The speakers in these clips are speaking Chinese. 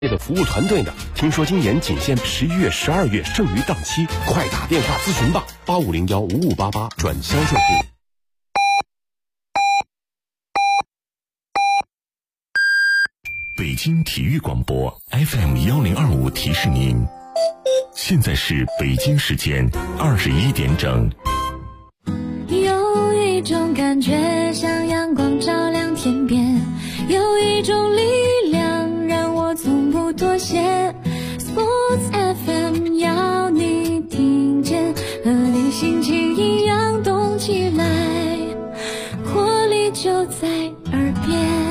的服务团队呢？听说今年仅限11月、12月剩余档期，快打电话咨询吧，85015588转销售部。 北京体育广播 FM1025提示您，现在是北京时间21点整。 有一种感觉像阳光照亮天边，有一种力量让我从不妥协。 Sports FM 要你听见，和你心情一样动起来，活力就在耳边。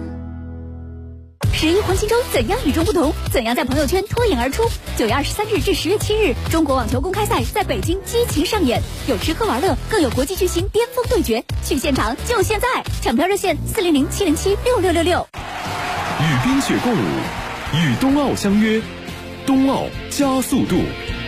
11黄金周怎样与众不同？怎样在朋友圈脱颖而出？9月23日至10月7日，中国网球公开赛在北京激情上演，有吃喝玩乐，更有国际巨星巅峰对决。去现场就现在，抢票热线400-707-6666。 与冰雪共舞，与冬奥相约，冬奥加速度。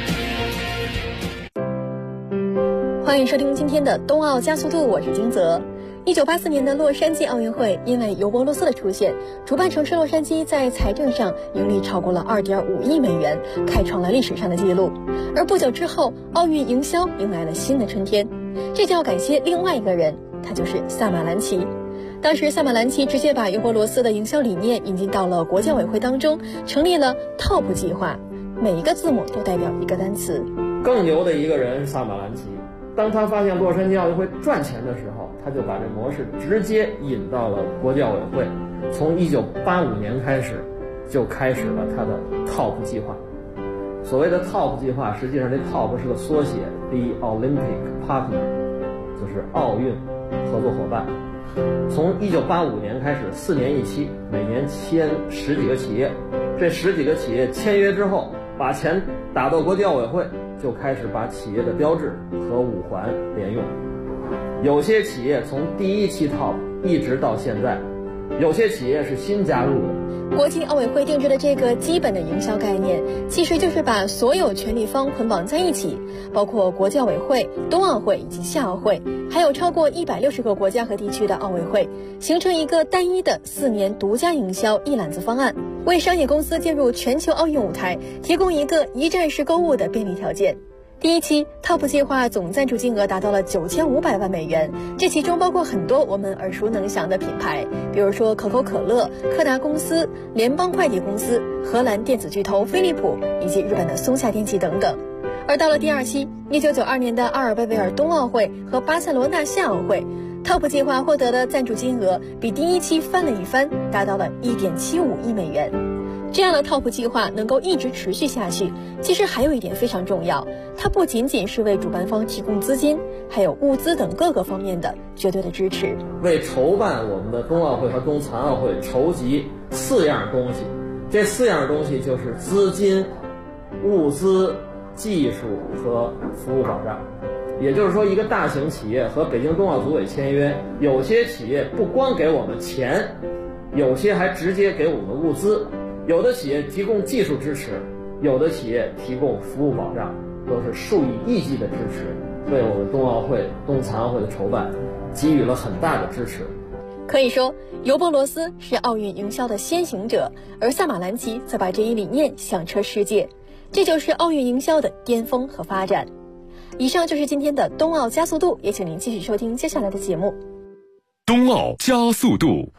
欢迎收听今天的冬奥加速度，我是金泽。1984年的洛杉矶奥运会，因为尤伯罗斯的出现，主办城市洛杉矶在财政上盈利超过了2.5亿美元，开创了历史上的记录。而不久之后，奥运营销迎来了新的春天，这就要感谢另外一个人，他就是萨马兰奇。当时萨马兰奇直接把尤伯罗斯的营销理念引进到了国教委会当中，成立了 TOP 计划，每一个字母都代表一个单词。 更牛的一个人萨马兰奇，当他发现洛杉矶奥运会赚钱的时候，他就把这模式直接引到了国教委会。从1985年开始，就开始了他的 TOP 计划。所谓的 TOP 计划，实际上这 TOP 是个缩写 ，The Olympic Partner， 就是奥运合作伙伴。从1985年开始，4年一期，每年签10几个企业。这10几个企业签约之后，把钱打到国教委会，就开始把企业的标志和5环连用。有些企业从第1期 TOP 一直到现在，有些企业是新加入的。 国际奥委会定制的这个基本的营销概念，其实就是把所有权利方捆绑在一起，包括国教委会、冬奥会以及夏奥会，还有超过160个国家和地区的奥委会，形成一个单一的4年独家营销一揽子方案，为商业公司进入全球奥运舞台提供一个一站式购物的便利条件。第1期 TOP 计划总赞助金额达到了9500万美元，这其中包括很多我们耳熟能详的品牌，比如说可口可乐、柯达公司、联邦快递公司、荷兰电子巨头飞利浦以及日本的松下电器等等。而到了第2期，1992年的阿尔贝维尔冬奥会和巴塞罗那夏奥会，TOP 计划获得的赞助金额比第1期翻了一番，达到了1.75亿美元。这样的 TOP 计划能够一直持续下去，其实还有一点非常重要，它不仅仅是为主办方提供资金，还有物资等各个方面的绝对的支持， 为筹办我们的冬奥会和冬残奥会筹集4样东西。这4样东西就是资金、物资、技术和服务保障。也就是说，一个大型企业和北京冬奥组委签约，有些企业不光给我们钱，有些还直接给我们物资。有的企业提供技术支持，有的企业提供服务保障，都是数以亿计的支持，为我们冬奥会、冬残奥会的筹办给予了很大的支持。 可以说，尤伯罗斯是奥运营销的先行者，而萨马兰奇则把这一理念响彻世界，这就是奥运营销的巅峰和发展。以上就是今天的冬奥加速度，也请您继续收听接下来的节目。 冬奥加速度。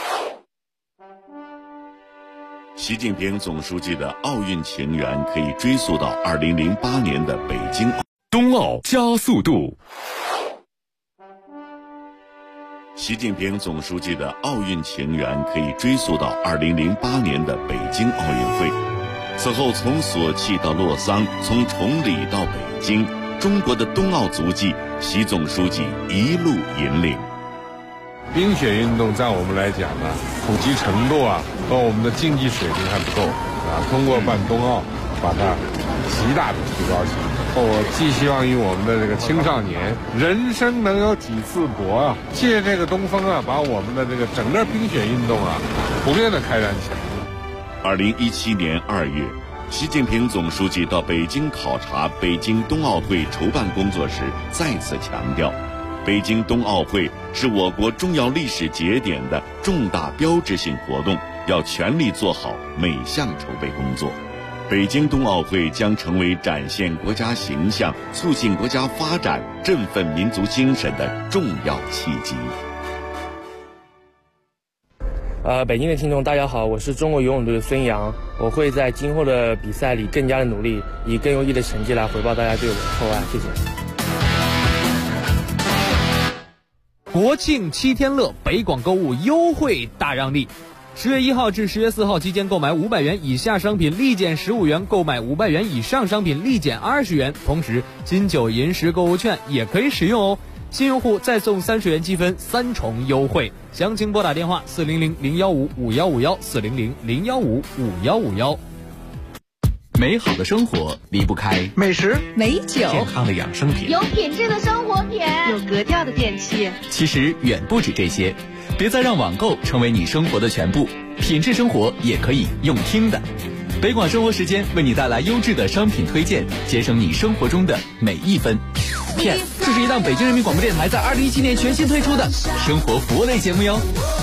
习近平总书记的奥运情缘可以追溯到2008年的北京冬奥加速度。 习近平总书记的奥运情缘可以追溯到2008年的北京奥运会。此后，从索契到洛桑，从崇礼到北京，中国的冬奥足迹，习总书记一路引领。 冰雪运动在我们来讲呢，普及程度和我们的竞技水平还不够通过办冬奥，把它极大的提高起来。我寄希望于我们的这个青少年，人生能有几次搏借这个东风把我们的这个整个冰雪运动普遍的开展起来。 2017年2月，习近平总书记到北京考察北京冬奥会筹办工作时，再次强调，北京冬奥会是我国重要历史节点的重大标志性活动， 要全力做好每项筹备工作。北京冬奥会将成为展现国家形象、促进国家发展、振奋民族精神的重要契机。 北京的听众大家好，我是中国游泳队的孙杨，我会在今后的比赛里更加的努力，以更优异的成绩来回报大家对我的厚爱，谢谢。 国庆7天乐，北广购物优惠大让利。10月1号至10月4号期间购买500元以下商品立减15元，购买500元以上商品立减20元，同时金九银10购物券也可以使用哦。新用户再送30元积分，3重优惠。详情拨打电话400-015-5151，400-015-5151。 美好的生活离不开美食、 美酒、 健康的养生品、 有品质的生活品、 有格调的电器。 其实远不止这些，别再让网购成为你生活的全部，品质生活也可以用听的。北广生活时间为你带来优质的商品推荐，节省你生活中的每一分。Yes， 这是一档北京人民广播电台在2017年全新推出的生活服务类节目哟。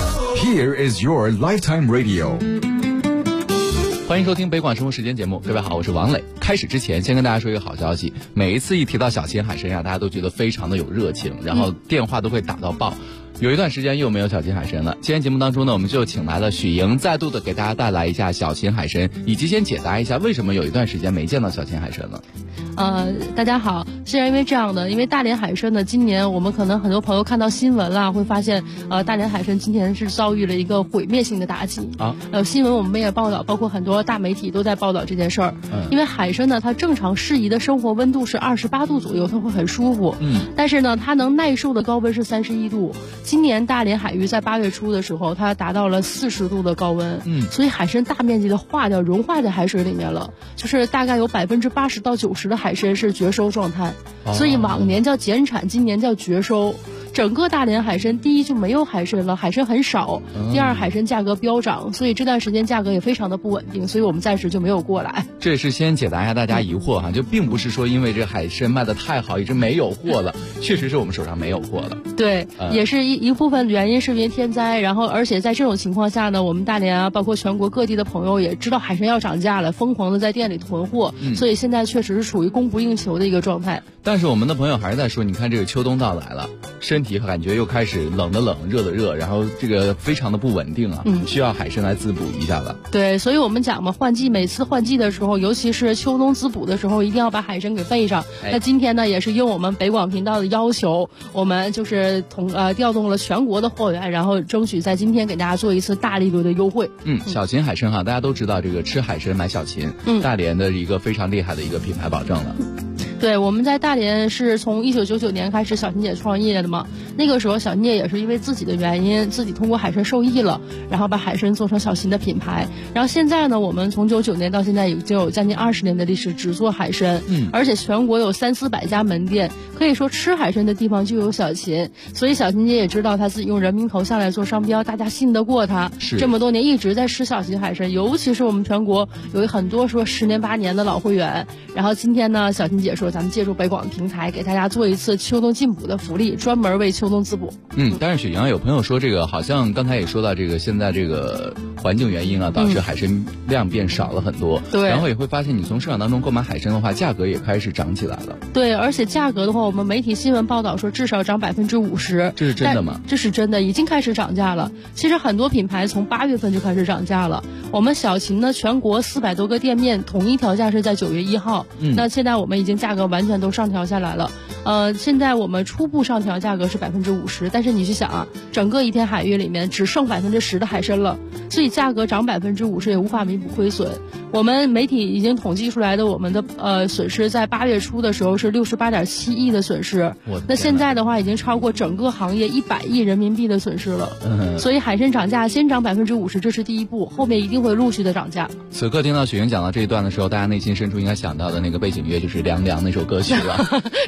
Here is your lifetime radio。 欢迎收听北广生活时间节目，各位好，我是王磊。开始之前先跟大家说一个好消息，每一次一提到小秦海参大家都觉得非常的有热情，然后电话都会打到爆。有一段时间又没有小秦海参了，今天节目当中呢，我们就请来了许莹，再度的给大家带来一下小秦海参，以及先解答一下为什么有一段时间没见到小秦海参了。 大家好，是因为这样的，因为大连海参呢，今年我们可能很多朋友看到新闻了，会发现大连海参今年是遭遇了一个毁灭性的打击啊。新闻我们也报道，包括很多大媒体都在报道这件事儿。因为海参呢，它正常适宜的生活温度是28度左右，它会很舒服。但是呢，它能耐受的高温是31度。今年大连海域在8月初的时候，它达到了40度的高温。所以海参大面积的融化在海水里面了，就是大概有80%到90%的海参是绝收状态，所以往年叫减产，今年叫绝收。整个大连海参，第一就没有海参了，海参很少；第二，海参价格飙涨，所以这段时间价格也非常的不稳定，所以我们暂时就没有过来。 这也是先解答一下大家疑惑哈，就并不是说因为这海参卖的太好一直没有货了，确实是我们手上没有货了。 对，也是一部分原因是因为天灾，然后而且在这种情况下呢，我们大连啊，包括全国各地的朋友也知道海参要涨价了，疯狂的在店里囤货，所以现在确实是属于供不应求的一个状态。 但是我们的朋友还是在说，你看这个秋冬到来了，身体感觉又开始冷的冷，热的热，然后这个非常的不稳定啊，需要海参来滋补一下了。 对，所以我们讲嘛，每次换季的时候，尤其是秋冬滋补的时候，一定要把海参给备上。那今天呢，也是应我们北广频道的要求，我们就是调动了全国的货源，然后争取在今天给大家做一次大力度的优惠。 小秦海参哈，大家都知道这个吃海参买小秦，大连的一个非常厉害的一个品牌保证了。 对，我们在大连是从1999年开始小秦姐创业的嘛，那个时候小秦姐也是因为自己的原因，自己通过海参受益了，然后把海参做成小秦的品牌。然后现在呢，我们从99年到现在已经有将近20年的历史，只做海参，而且全国有300-400家门店，可以说吃海参的地方就有小秦。所以小秦姐也知道她自己用人民头像来做商标，大家信得过她。这么多年一直在吃小秦海参，尤其是我们全国有很多说10年8年的老会员。然后今天呢，小秦姐说咱们借助北广平台给大家做一次秋冬进补的福利，专门为秋冬滋补。 但是雪莹有朋友说这个好像刚才也说到这个现在这个环境原因啊，导致海参量变少了很多。对，然后也会发现你从市场当中购买海参的话，价格也开始涨起来了。 对，而且价格的话，我们媒体新闻报道说至少涨50%。 这是真的吗？ 这是真的，已经开始涨价了。其实很多品牌从8月份就开始涨价了。我们小秦呢，全国400多个店面统一调价是在9月1号。那现在我们已经价格完全都上调下来了。现在我们初步上调价格是50%，但是你去想啊，整个一天海域里面只剩10%的海参了，所以价格涨50%也无法弥补亏损。我们媒体已经统计出来的我们的损失，在8月初的时候是68.7亿的损失，那现在的话已经超过整个行业100亿人民币的损失了。所以海参涨价先涨50%，这是第一步，后面一定会陆续的涨价。 此刻听到雪莹讲到这一段的时候，大家内心深处应该想到的那个背景乐就是《凉凉》那首歌曲了。 是的。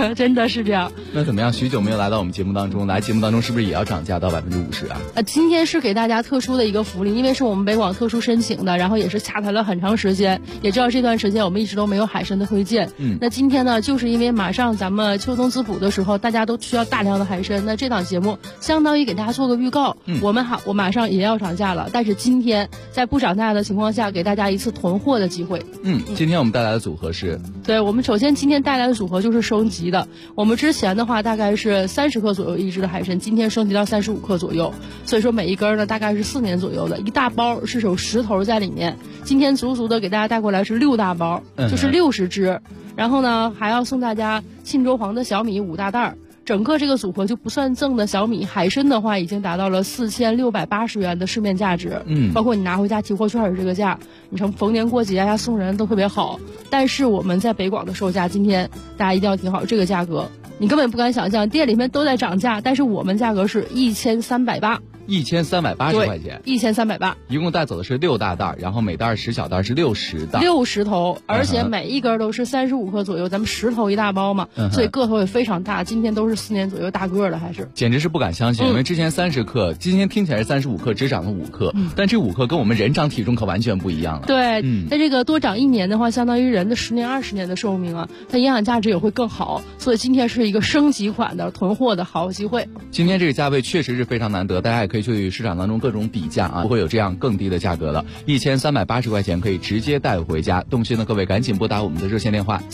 真的是这样。 那怎么样？许久没有来到我们节目当中，来节目当中是不是也要涨价到50%啊？ 今天是给大家特殊的一个福利，因为是我们北广特殊申请的，然后也是洽谈了很长时间，也知道这段时间我们一直都没有海参的推荐。那今天呢，就是因为马上咱们秋冬滋补的时候，大家都需要大量的海参，那这档节目相当于给大家做个预告。我马上也要涨价了，但是今天在不涨价的情况下，给大家一次囤货的机会。 今天我们带来的组合是， 对，我们首先今天带来的组合就是升级的。我们之前的话大概是30克左右一只的海参，今天升级到35克左右，所以说每一根呢大概是4年左右的，一大包是有10头在里面。今天足足的给大家带过来是6大包，就是60只。然后呢，还要送大家沁州黄的小米5大袋。整个这个组合就不算赠的小米，海参的话已经达到了4680元的市面价值，包括你拿回家提货券是这个价，你从逢年过节呀送人都特别好。但是我们在北广的售价，今天大家一定要听好这个价格，你根本不敢想象，店里面都在涨价，但是我们价格是1380。 1380块钱 ，1380， 一共带走的是6大袋，然后每袋10小袋是60袋 ，60头，而且每一根都是35克左右，咱们10头一大包嘛，所以个头也非常大。今天都是4年左右大个的，还是简直是不敢相信，因为之前30克，今天听起来是35克，只涨了5克，但这5克跟我们人长体重可完全不一样了。 对，在这个多长1年的话，相当于人的10年20年的寿命啊，它营养价值也会更好，所以今天是一个升级款的囤货的好机会。 今天这个价位确实是非常难得，大家也可以去市场当中各种比价啊，不会有这样更低的价格了。1380块钱可以直接带回家。动心的各位赶紧拨打我们的热线电话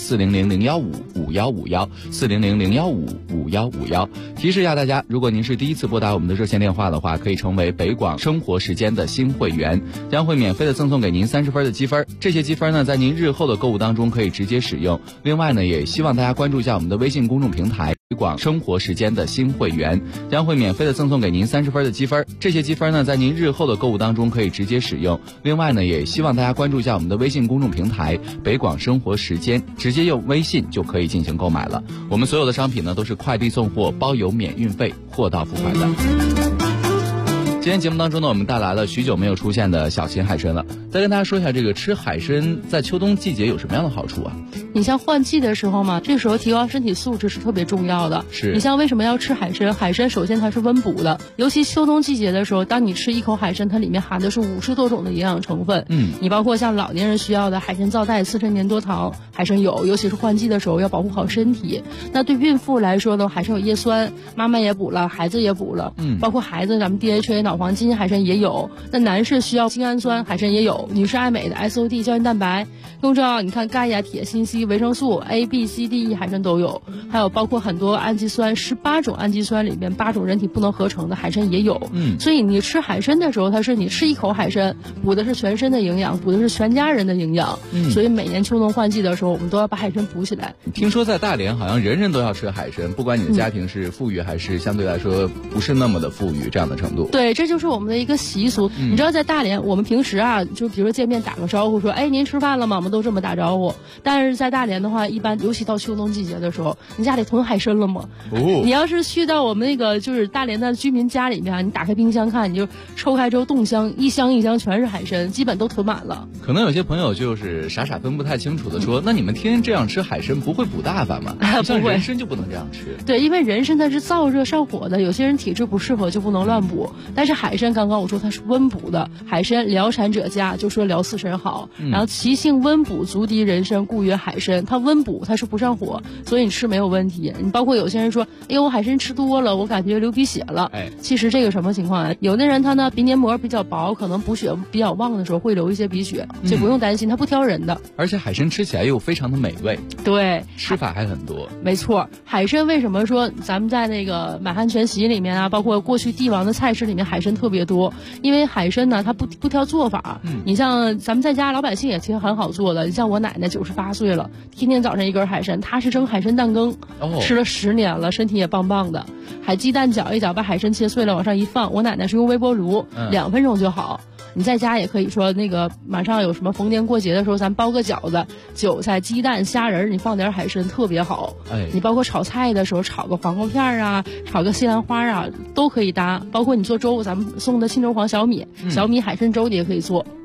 400-015-5151，400-015-5151。提示一下大家，如果您是第一次拨打我们的热线电话的话，可以成为北广生活时间的新会员，将会免费的赠送给您30分的积分。这些积分呢，在您日后的购物当中可以直接使用。另外呢，也希望大家关注一下我们的微信公众平台北广生活时间的新会员，将会免费的赠送给您30分的积分。这些积分呢，在您日后的购物当中可以直接使用。另外呢，也希望大家关注一下我们的微信公众平台北广生活时间，直接用微信就可以进行购买了。我们所有的商品呢，都是快递送货，包邮免运费，货到付款的。今天节目当中呢，我们带来了许久没有出现的小秦海参了。再跟大家说一下，这个吃海参在秋冬季节有什么样的好处啊？ 你像换季的时候嘛，这个时候提高身体素质是特别重要的。 是你像为什么要吃海参？海参首先它是温补的，尤其秋冬季节的时候，当你吃一口海参，它里面含的是50多种的营养成分。你包括像老年人需要的海参皂苷、4陈年多糖，海参有，尤其是换季的时候要保护好身体。那对孕妇来说呢，海参有叶酸，妈妈也补了，孩子也补了。包括孩子咱们 DHA 脑黄金海参也有。那男士需要精氨酸，海参也有。女士爱美的 SOD 胶原蛋白，更重要，你看钙呀、铁、锌、硒、维生素 A、B、C、D、E 海参都有，还有包括很多氨基酸，18种氨基酸里面8种人体不能合成的海参也有。所以你吃海参的时候，它是你吃一口海参，补的是全身的营养，补的是全家人的营养。所以每年秋冬换季的时候，我们都要把海参补起来。 听说在大连好像人人都要吃海参，不管你的家庭是富裕还是相对来说不是那么的富裕这样的程度。 对，这就是我们的一个习俗。你知道在大连，我们平时啊，就比如说见面打个招呼说，哎，您吃饭了吗？我们都这么打招呼。但是在大连的话，一般尤其到秋冬季节的时候，你家里囤海参了吗？你要是去到我们那个就是大连的居民家里面，你打开冰箱看，你就抽开之后冻箱，一箱一箱全是海参，基本都囤满了。 可能有些朋友就是傻分不太清楚的说，那你们天天这样吃海参不会补大发吗？像人参就不能这样吃。 对，因为人参它是燥热上火的，有些人体质不适合就不能乱补。但是海参刚刚我说它是温补的，海参疗产者佳，就说疗4神好。然后其性温补，足敌人参，故曰海参。它温补，它是不上火，所以你吃没有问题。你包括有些人说，哎呦，我海参吃多了，我感觉流鼻血了。其实这个什么情况啊？有的人他呢鼻黏膜比较薄，可能补血比较旺的时候会流一些鼻血，所以不用担心，它不挑人的。 而且海参吃起来又非常的美味。 对， 吃法还很多。 没错，海参为什么说咱们在那个满汉全席里面啊，包括过去帝王的菜式里面海参特别多？因为海参呢，它不挑做法。你像咱们在家老百姓也其实很好做的，你像我奶奶98岁了，天天早上一根海参，她是蒸海参蛋羹，吃了10年了，身体也棒棒的。还鸡蛋搅一搅，把海参切碎了往上一放，我奶奶是用微波炉2分钟就好。你在家也可以说那个马上有什么逢年过节的时候，咱包个饺子，韭菜、鸡蛋、虾仁，你放点海参特别好。你包括炒菜的时候，炒个黄瓜片啊，炒个西兰花啊，都可以搭。包括你做粥，咱们送的沁州黄小米，小米海参粥你也可以做。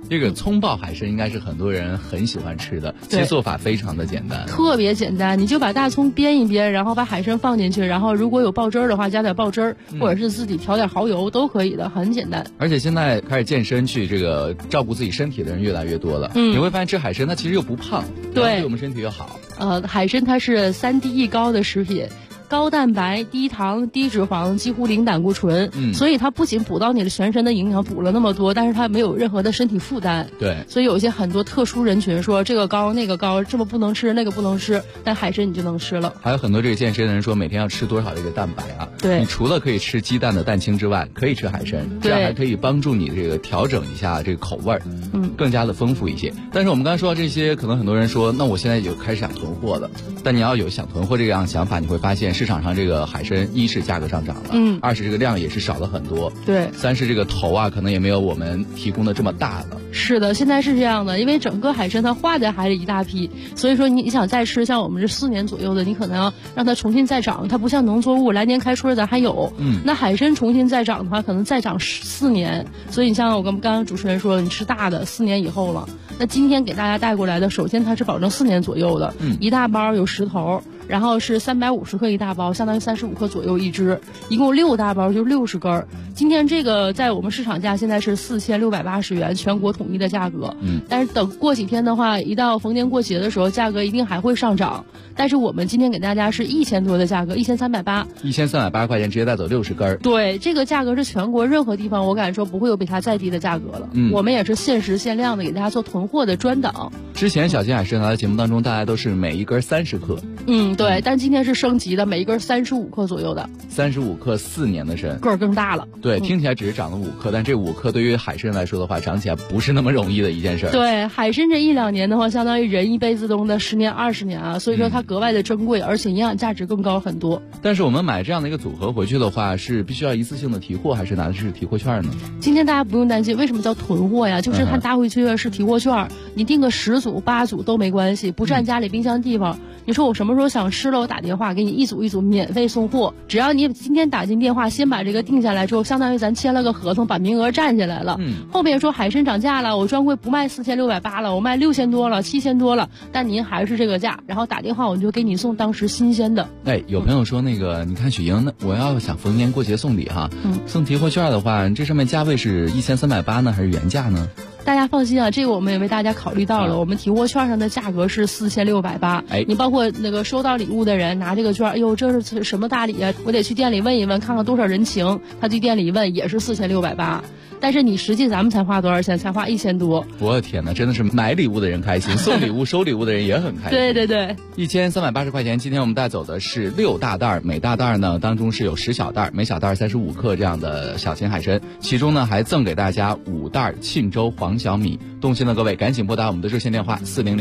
这个葱爆海参应该是很多人很喜欢吃的，其实做法非常的简单， 特别简单，你就把大葱煸一煸，然后把海参放进去，然后如果有爆汁儿的话加点爆汁儿，或者是自己调点蚝油都可以的，很简单。 而且现在开始健身去这个照顾自己身体的人越来越多了，你会发现吃海参它其实又不胖，对我们身体又好。 海参它是3低1高的食品。高蛋白、低糖、低脂肪，几乎零胆固醇，所以它不仅补到你的全身的营养，补了那么多，但是它没有任何的身体负担。 对， 所以有一些很多特殊人群说这个高那个高，这么不能吃那个不能吃，但海参你就能吃了。 还有很多这个健身的人说每天要吃多少这个蛋白啊？ 对， 你除了可以吃鸡蛋的蛋清之外，可以吃海参，这样还可以帮助你这个调整一下这个口味儿，更加的丰富一些。但是我们刚才说到这些，可能很多人说，那我现在就开始想囤货了。但你要有想囤货这样想法，你会发现市场上这个海参一是价格上涨了，二是这个量也是少了很多， 对， 三是这个头啊可能也没有我们提供的这么大了。 是的，现在是这样的，因为整个海参它化在海里一大批，所以说你想再吃，像我们这4年左右的，你可能要让它重新再长，它不像农作物来年开春咱还有，那海参重新再长的话，可能再长4年，所以你像我跟刚刚主持人说，你吃大的4年以后了。那今天给大家带过来的，首先它是保证4年左右的，一大包有10头。然后是350克一大包，相当于35克左右一只，一共6大包就60根。今天这个在我们市场价现在是4680元，全国统一的价格。但是等过几天的话，一到逢年过节的时候，价格一定还会上涨。但是我们今天给大家是1000多的价格，1380，1380 块钱直接带走60根。 对，这个价格是全国任何地方我敢说不会有比它再低的价格了。我们也是限时限量的给大家做囤货的专档。 之前小金海参的节目当中，大家都是每一根30克。 对，但今天是升级的，每一根35克左右的 ，35克4年的参， 个儿更大了。 对，听起来只是长了5克，但这5克对于海参来说的话，长起来不是那么容易的一件事。 对，海参这1-2年的话，相当于人一辈子中的10年20年啊，所以说它格外的珍贵，而且营养价值更高很多。 但是我们买这样的一个组合回去的话，是必须要一次性的提货，还是拿的是提货券呢？ 今天大家不用担心，为什么叫囤货呀？就是它拿回去是提货券，你订个10组8组都没关系，不占家里冰箱地方。你说我什么时候想吃了，我打电话给你一组一组免费送货，只要你今天打进电话，先把这个定下来之后，相当于咱签了个合同，把名额占下来了。后面说海参涨价了，我专柜不卖4680了，我卖6000多了，7000多了，但您还是这个价，然后打电话我就给你送当时新鲜的。 有朋友说那个，你看许莹，我要想逢年过节送礼哈，送提货券的话，这上面价位是1380呢，还是原价呢？ 大家放心啊，这个我们也为大家考虑到了。我们提货券上的价格是4680，你包括那个收到礼物的人拿这个券，哎呦，这是什么大礼啊？我得去店里问一问，看看多少人情。他去店里一问，也是4680。但是你实际咱们才花多少钱？才花1000多。 我的天哪，真的是买礼物的人开心，送礼物收礼物的人也很开心。 对对对 ，1380块钱。今天我们带走的是6大袋，每大袋呢当中是有10小袋，每小袋35克这样的小型海参，其中呢还赠给大家5袋沁州黄小米。动心的各位赶紧拨打我们的热线电话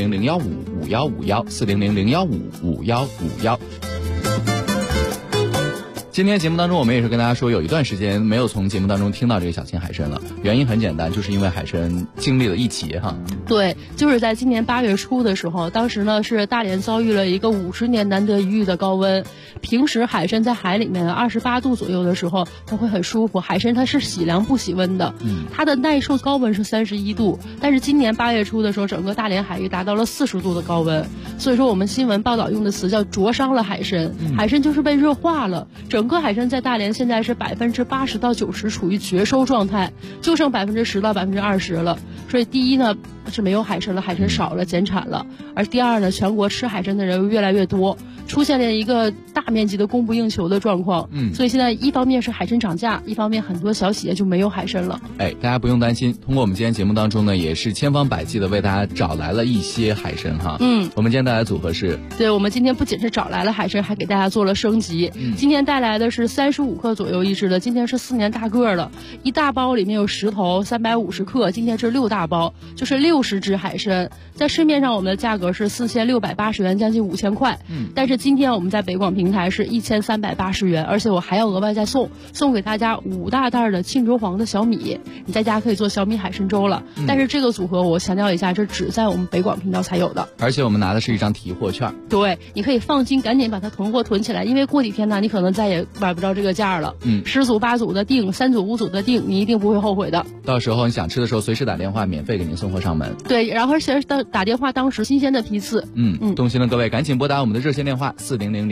400-015-5151，400-015-5151。今天节目当中，我们也是跟大家说，有一段时间没有从节目当中听到这个小型海参了。原因很简单，就是因为海参经历了一劫哈。 对，就是在今年8月初的时候，当时呢是大连遭遇了一个50年难得一遇的高温。平时海参在海里面28度左右的时候，它会很舒服。海参它是喜凉不喜温的，它的耐受高温是31度，但是今年8月初的时候，整个大连海域达到了40度的高温。所以说我们新闻报道用的词叫灼伤了海参，海参就是被热化了。整个海参在大连现在是80%到90%处于绝收状态，就剩10%到20%了。所以第一呢是没有海参了，海参少了，减产了。而第二呢，全国吃海参的人越来越多，出现了一个大面积的供不应求的状况。所以现在一方面是海参涨价，一方面很多小企业就没有海参了。 大家不用担心，通过我们今天节目当中呢，也是千方百计的为大家找来了一些海参哈。我们今天带来的组合是， 对，我们今天不仅是找来了海参，还给大家做了升级。今天带来的是35克左右一只的，今天是4年大个的，一大包里面有10头，350克，今天是6大包，就是60 60只海参，在市面上我们的价格是4680元，将近5000块。但是今天我们在北广平台是1380元，而且我还要额外再送给大家5大袋的沁州黄的小米，你在家可以做小米海参粥了。但是这个组合我强调一下，这只在我们北广频道才有的。 而且我们拿的是一张提货券。 对，你可以放心，赶紧把它囤货囤起来，因为过几天呢，你可能再也买不着这个价了。10组8组的订，3组5组的订，你一定不会后悔的。 到时候你想吃的时候，随时打电话，免费给您送货上门。 对，然后而且打电话当时新鲜的批次。 动心的各位赶紧拨打我们的热线电话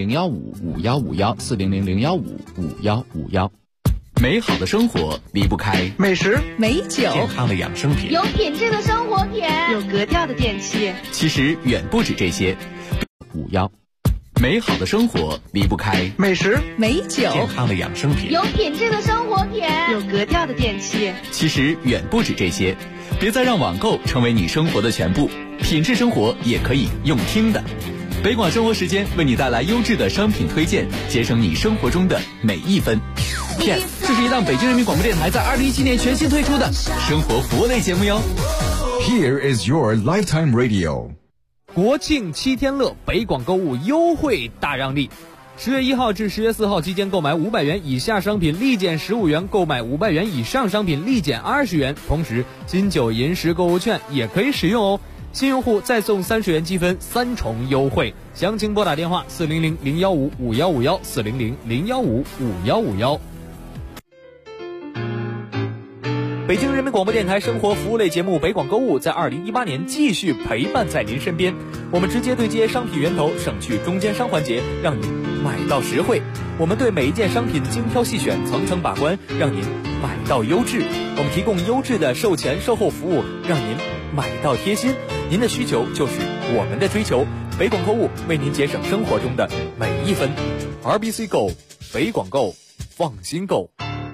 400-015-5151，400-015-5151。美好的生活离不开美食、 美酒、健康的养生品、 有品质的生活品、 有格调的电器。 其实远不止这些。51，美好的生活离不开美食、 美酒、健康的养生品、 有品质的生活品、 有格调的电器。 其实远不止这些。别再让网购成为你生活的全部，品质生活也可以用听的。北广生活时间为你带来优质的商品推荐，节省你生活中的每一分。PS， 这是一档北京人民广播电台在2017年全新推出的生活服务类节目哟。 Here is your lifetime radio。 国庆7天乐，北广购物优惠大让利。10月1号至10月4号期间购买500元以下商品立减15元，购买500元以上商品立减20元。同时金九银十购物券也可以使用哦。新用户再送30元积分，3重优惠。详情拨打电话400-015-5151，400-015-5151。北京人民广播电台生活服务类节目北广购物在2018年继续陪伴在您身边。我们直接对接商品源头，省去中间商环节，让您买到实惠。我们对每一件商品精挑细选，层层把关，让您买到优质。我们提供优质的售前售后服务，让您买到贴心。您的需求就是我们的追求，北广购物为您节省生活中的每一分。RBC 购，北广购，放心购。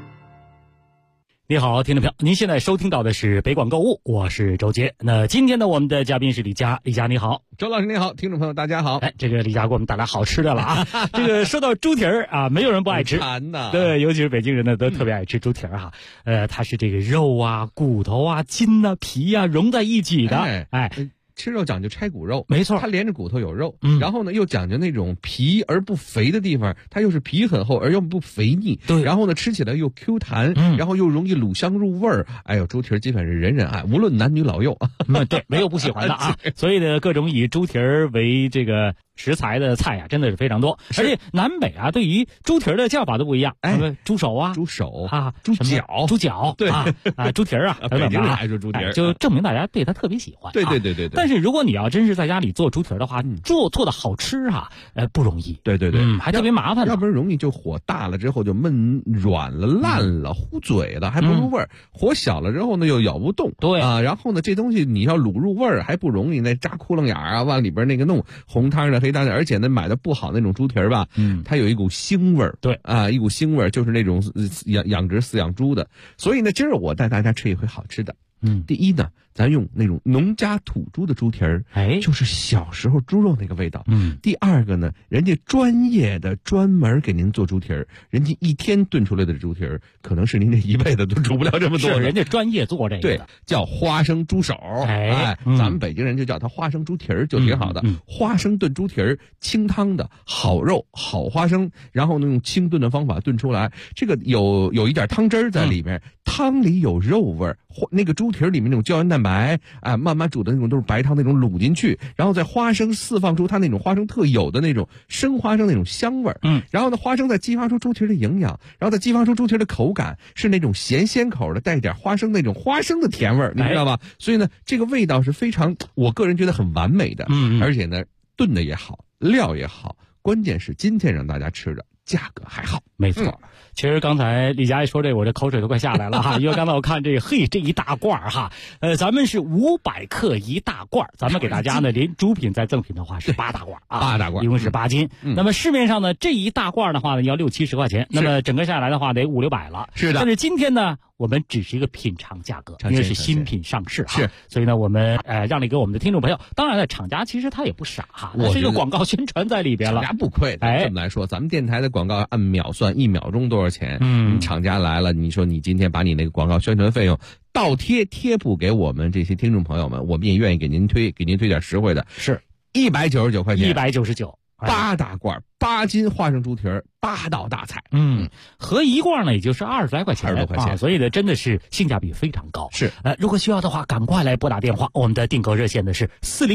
你好，听众朋友，您现在收听到的是北广购物，我是周杰。那今天呢，我们的嘉宾是李佳，李佳你好。 周老师你好，听众朋友大家好。 这个李佳给我们带来好吃的了啊！这个说到猪蹄儿啊，没有人不爱吃，对，尤其是北京人呢，都特别爱吃猪蹄儿哈。它是这个肉啊、骨头啊、筋啊、皮啊融在一起的， 吃肉讲究拆骨肉， 没错， 它连着骨头有肉，然后呢又讲究那种皮而不肥的地方，它又是皮很厚而又不肥腻， 对， 然后呢吃起来又 Q 弹，然后又容易卤香入味儿。哎呦，猪蹄儿基本是人人爱，无论男女老幼。 对，没有不喜欢的啊。所以呢，各种以猪蹄儿为这个食材的菜啊，真的是非常多，而且南北啊，对于猪蹄儿的叫法都不一样。猪手啊， 猪手啊， 猪脚， 猪脚，对啊，猪蹄儿啊，等等北京人爱说猪蹄儿， 就证明大家对它特别喜欢。 对。 但是如果你要真是在家里做猪蹄儿的话，做的好吃哈，不容易。 对， 还特别麻烦。 要不然容易就火大了之后就焖软了、烂了、糊嘴了，还不入味儿；火小了之后呢又咬不动。 对啊，然后呢这东西你要卤入味儿还不容易，那扎窟窿眼儿啊，往里边那个弄红汤的、黑汤的，而且呢买的不好那种猪蹄儿吧，它有一股腥味儿。 对啊，一股腥味儿，就是那种养殖饲养猪的。所以呢，今儿我带大家吃一回好吃的。第一呢，咱用那种农家土猪的猪蹄儿，就是小时候猪肉那个味道。第二个呢，人家专业的专门给您做猪蹄儿，人家一天炖出来的猪蹄儿，可能是您这一辈子都煮不了这么多。 是人家专业做这个的， 对，叫花生猪手。咱们北京人就叫它花生猪蹄儿，就挺好的。花生炖猪蹄儿，清汤的好肉好花生，然后呢用清炖的方法炖出来，这个有一点汤汁儿在里面，汤里有肉味儿，那个猪蹄儿里面那种胶原蛋白慢慢煮的那种都是白汤那种卤进去，然后在花生释放出它那种花生特有的那种生花生那种香味儿。然后呢花生再激发出猪蹄儿的营养，然后再激发出猪蹄儿的口感是那种咸鲜口的，带点花生那种花生的甜味儿，你知道吧？所以呢这个味道是非常，我个人觉得很完美的。而且呢炖的也好，料也好，关键是今天让大家吃的价格还好。 没错。其实刚才李佳一说这我这口水都快下来了哈，因为刚才我看这个这一大罐哈，咱们是500克一大罐，咱们给大家呢连猪品再赠品的话是8大罐啊，8大罐，一共是8斤。那么市面上呢这一大罐的话呢要60-70块钱，那么整个下来的话得500-600了。 是的。 但是今天呢我们只是一个品尝价格，因为是新品上市是， 所以呢我们让利给我们的听众朋友。当然了，厂家其实他也不傻哈，它是一个广告宣传在里边了， 厂家不亏的。这么来说，咱们电台的广告按秒算，1秒钟多少钱？厂家来了，你说你今天把你那个广告宣传费用倒贴补给我们这些听众朋友们，我们也愿意给您推点实惠的， 是 199块钱 ，199。 8大罐8斤花生猪蹄儿，8道大菜， 合一罐呢也就是20来块钱 ，20多块钱， 所以呢真的是性价比非常高。 是， 如果需要的话，赶快来拨打电话，我们的订购热线呢是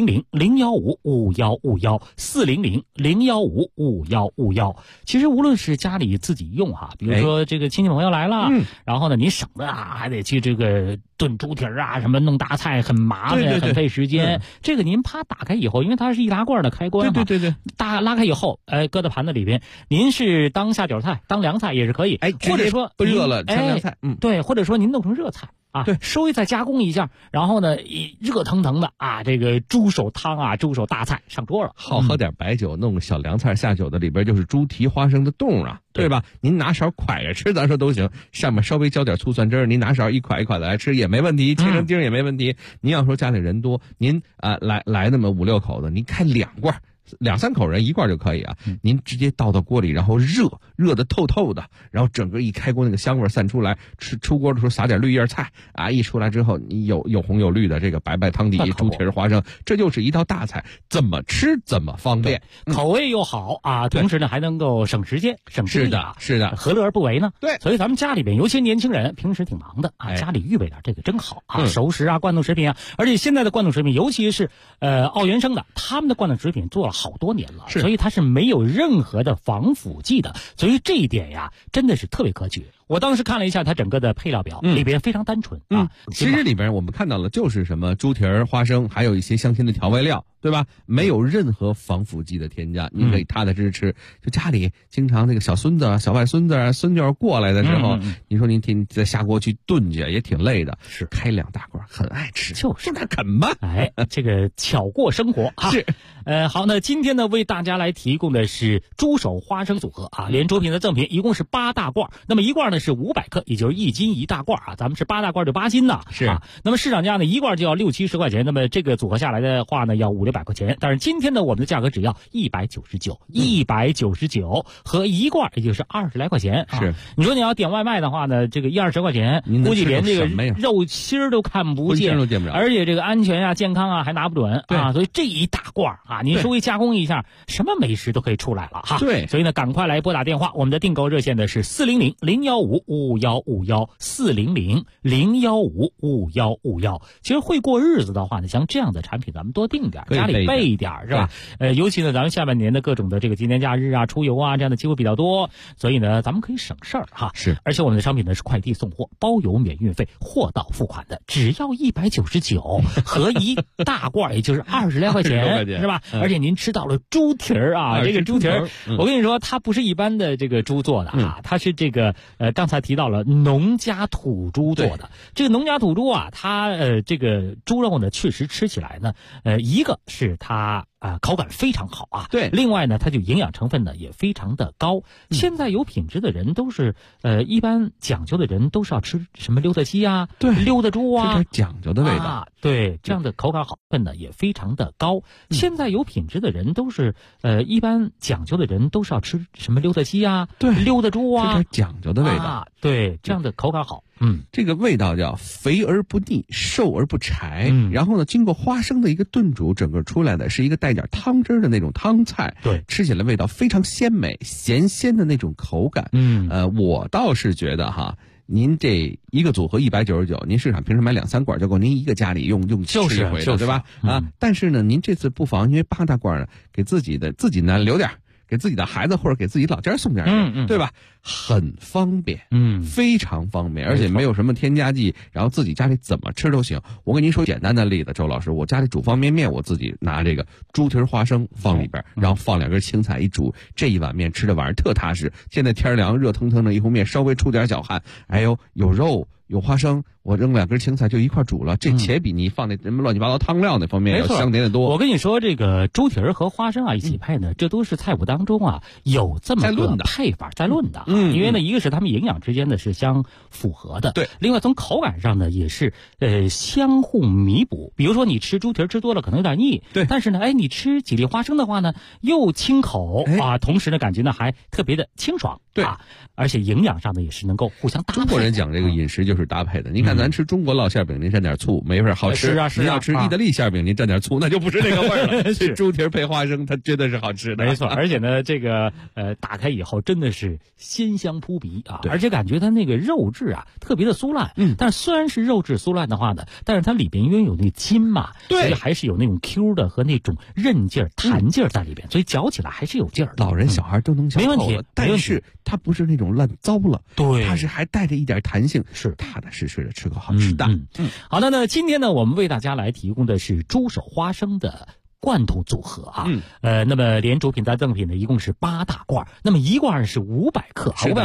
400-015-5151，400-015-5151。其实无论是家里自己用哈，比如说这个亲戚朋友来了，然后呢你省得还得去这个炖猪蹄儿啊，什么弄大菜很麻烦， 对很费时间。这个您啪打开以后，因为它是一大罐的开关嘛， 对， 拉开以后，搁到盘子里边，您是当下酒菜、当凉菜也是可以，或者说不热了当凉菜， 对，或者说您弄成热菜。 对， 稍微再加工一下，然后呢，热腾腾的这个猪手汤啊，猪手大菜上桌了。 好喝点白酒，弄个小凉菜下酒的，里边就是猪蹄花生的冻啊，对吧？您拿勺蒯着吃，咱说都行。上面稍微浇点醋蒜汁儿，您拿勺一蒯的来吃也没问题，切成丁也没问题。您要说家里人多，您来那么5、6口子，您开2罐。2、3口人1罐就可以啊，您直接倒到锅里，然后热的透透的，然后整个一开锅那个香味散出来，出锅的时候撒点绿叶菜啊，一出来之后你有红有绿的这个白汤底猪蹄花生，这就是一道大菜，怎么吃怎么方便， 口味又好啊，同时呢还能够省时间省力啊， 是的， 何乐而不为呢？ 对， 所以咱们家里边有些年轻人平时挺忙的家里预备点这个真好啊，熟食啊、罐头食品啊，而且现在的罐头食品，尤其是奥原生的，他们的罐头食品做了好多年了，所以它是没有任何的防腐剂的，所以这一点呀真的是特别可取。我当时看了一下它整个的配料表，里边非常单纯其实里边我们看到了就是什么猪蹄儿、花生，还有一些香鲜的调味料，对吧？没有任何防腐剂的添加，你可以踏踏实实吃。就家里经常那个小孙子、小外孙子、孙女过来的时候，你说您再下锅去炖去也挺累的， 是开2大罐，很爱吃， 就是那啃吧。 这个巧过生活啊。 是， 好，那今天呢为大家来提供的是猪手花生组合啊，连主品的赠品一共是8大罐，那么1罐呢是500克，也就是1斤1大罐啊，咱们是8大罐就8斤呐， 是啊。 那么市场价呢1罐就要60、70块钱，那么这个组合下来的话呢要500、600块钱，但是今天呢我们的价格只要199，199和1罐也就是20来块钱啊。 是， 你说你要点外卖的话呢，这个20块钱，估计连这个肉心都看不见， 都见不了， 而且这个安全啊、健康啊还拿不准啊，所以这一大罐啊，你稍微加工一下，什么美食都可以出来了哈。 对， 所以呢，赶快来拨打电话，我们的订购热线呢是400-015-5151，400-015-5151。其实会过日子的话呢，像这样的产品咱们多订点，家里备一点是吧？尤其呢，咱们下半年的各种的这个节年假日啊、出游啊这样的机会比较多，所以呢，咱们可以省事儿哈。 是， 而且我们的商品呢是快递送货，包邮免运费，货到付款的，只要199，合1大罐也就是20来块钱，是吧？而且您吃到了猪蹄儿啊，这个猪蹄儿，我跟你说，它不是一般的这个猪做的啊，它是这个刚才提到了农家土猪做的。这个农家土猪啊，它这个猪肉呢，确实吃起来呢，一个是它口感非常好啊， 对。 另外呢，它就营养成分呢也非常的高。现在有品质的人都是一般讲究的人都是要吃什么溜达鸡啊， 对， 溜达猪啊， 这点讲究的味道。 对，这样的口感好分呢也非常的高。现在有品质的人都是一般讲究的人都是要吃什么溜达鸡啊， 对， 溜达猪啊， 这点讲究的味道。 对，这样的口感好。 这个味道叫肥而不腻，瘦而不柴。然后呢，经过花生的一个炖煮，整个出来的是一个带点汤汁的那种汤菜。 对， 吃起来味道非常鲜美，咸鲜的那种口感。我倒是觉得哈，您这一个组合199，您市场平时买2、3罐就够您一个家里用吃一回的，对吧？但是呢，您这次不妨因为8大罐呢，给自己呢留点，给自己的孩子或者给自己老家送点，对吧？很方便，非常方便，而且没有什么添加剂，然后自己家里怎么吃都行。我跟您说简单的例子，周老师，我家里煮方便面，我自己拿这个猪蹄花生放里边，然后放2根青菜一煮，这一碗面吃的晚上特踏实。现在天凉，热腾腾的一壶面，稍微出点小汗，哎呦，有肉有花生，我扔2根青菜就一块煮了，这且比你放那什么乱七八糟汤料那方面要香甜的多。 我跟你说，这个猪蹄儿和花生啊一起配呢，这都是菜谱当中啊有这么个配法在论的。因为呢，一个是他们营养之间呢是相符合的， 对。 另外从口感上呢也是相互弥补。比如说你吃猪蹄儿吃多了可能有点腻， 对。 但是呢，你吃几粒花生的话呢，又清口啊，同时呢感觉呢还特别的清爽， 对。 而且营养上呢也是能够互相搭配。 中国人讲这个饮食就是搭配的。你看咱吃中国烙馅饼，您蘸点醋没法好吃是啊。 你要吃意大利馅饼，您蘸点醋，那就不是那个味儿了。 是猪蹄配花生，它绝对是好吃的。 没错，而且呢，这个打开以后真的是鲜香扑鼻啊，而且感觉它那个肉质啊特别的酥烂。但是虽然是肉质酥烂的话呢，但是它里边因为有那个筋嘛，所以还是有那种 Q 的和那种韧劲儿、弹劲儿在里边，所以嚼起来还是有劲儿。 老人小孩都能嚼， 没问题。 但是它不是那种烂糟了， 对， 它是还带着一点弹性， 是踏踏实实的吃个好吃的。 好的，那今天呢，我们为大家来提供的是猪手花生的罐头组合啊。那么连主品带赠品呢，一共是8大罐，那么一罐是500克，500